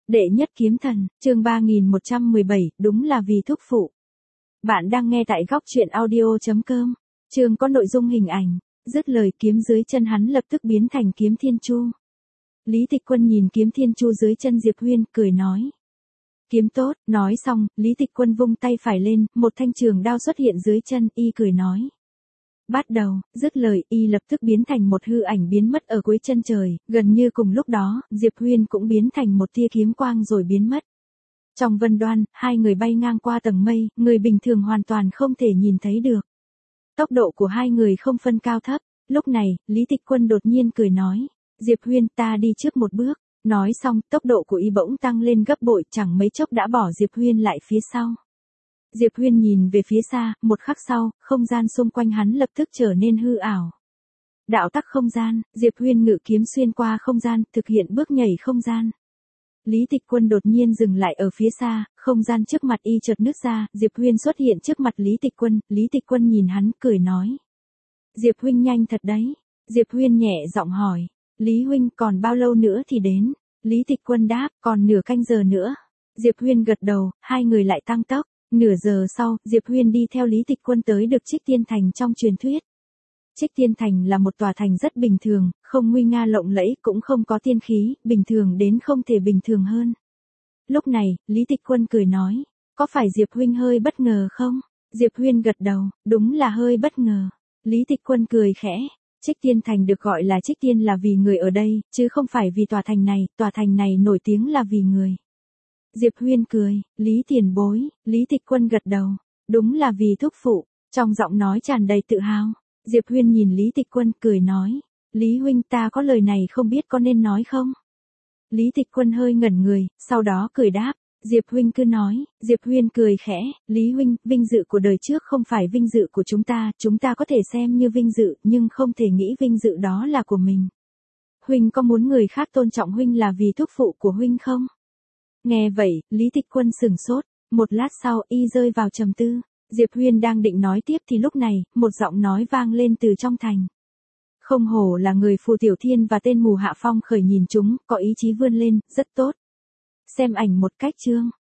Đệ nhất kiếm thần, chương 3117, đúng là vì thúc phụ. Bạn đang nghe tại góc truyện audio.com. Chương có nội dung hình ảnh, dứt lời kiếm dưới chân hắn lập tức biến thành kiếm thiên chu. Lý Tịch Quân nhìn kiếm thiên chu dưới chân Diệp Huyên, cười nói. Kiếm tốt, nói xong, Lý Tịch Quân vung tay phải lên, một thanh trường đao xuất hiện dưới chân, y cười nói. Bắt đầu, dứt lời, y lập tức biến thành một hư ảnh biến mất ở cuối chân trời, gần như cùng lúc đó, Diệp Huyên cũng biến thành một tia kiếm quang rồi biến mất. Trong vân đoan, hai người bay ngang qua tầng mây, người bình thường hoàn toàn không thể nhìn thấy được. Tốc độ của hai người không phân cao thấp, lúc này, Lý Tịch Quân đột nhiên cười nói, Diệp Huyên ta đi trước một bước, nói xong, tốc độ của y bỗng tăng lên gấp bội, chẳng mấy chốc đã bỏ Diệp Huyên lại phía sau. Diệp Huyên nhìn về phía xa, một khắc sau, không gian xung quanh hắn lập tức trở nên hư ảo. Đạo tắc không gian, Diệp Huyên ngự kiếm xuyên qua không gian, thực hiện bước nhảy không gian. Lý Tịch Quân đột nhiên dừng lại ở phía xa, không gian trước mặt y chợt nứt ra, Diệp Huyên xuất hiện trước mặt Lý Tịch Quân nhìn hắn, cười nói. Diệp huynh nhanh thật đấy. Diệp Huyên nhẹ giọng hỏi, Lý huynh còn bao lâu nữa thì đến? Lý Tịch Quân đáp, còn nửa canh giờ nữa. Diệp Huyên gật đầu, hai người lại tăng tốc. Nửa giờ sau, Diệp Huyên đi theo Lý Tịch Quân tới được Trích Tiên Thành trong truyền thuyết. Trích Tiên Thành là một tòa thành rất bình thường, không nguy nga lộng lẫy, cũng không có tiên khí, bình thường đến không thể bình thường hơn. Lúc này, Lý Tịch Quân cười nói, có phải Diệp huynh hơi bất ngờ không? Diệp Huyên gật đầu, đúng là hơi bất ngờ. Lý Tịch Quân cười khẽ, Trích Tiên Thành được gọi là Trích Tiên là vì người ở đây, chứ không phải vì tòa thành này nổi tiếng là vì người. Diệp Huyên cười, Lý tiền bối, Lý Tịch Quân gật đầu, đúng là vì thúc phụ, trong giọng nói tràn đầy tự hào. Diệp Huyên nhìn Lý Tịch Quân, cười nói, Lý huynh ta có lời này không biết có nên nói không? Lý Tịch Quân hơi ngẩn người, sau đó cười đáp, Diệp huynh cứ nói. Diệp Huyên cười khẽ, Lý huynh, vinh dự của đời trước không phải vinh dự của chúng ta có thể xem như vinh dự, nhưng không thể nghĩ vinh dự đó là của mình. Huynh có muốn người khác tôn trọng huynh là vì thúc phụ của huynh không? Nghe vậy, Lý Tịch Quân sửng sốt, một lát sau y rơi vào trầm tư. Diệp Huyên đang định nói tiếp thì lúc này, một giọng nói vang lên từ trong thành. Không hổ là người Phù Tiểu Thiên và tên mù Hạ Phong khởi nhìn chúng, có ý chí vươn lên, rất tốt. Xem ảnh một cách chương.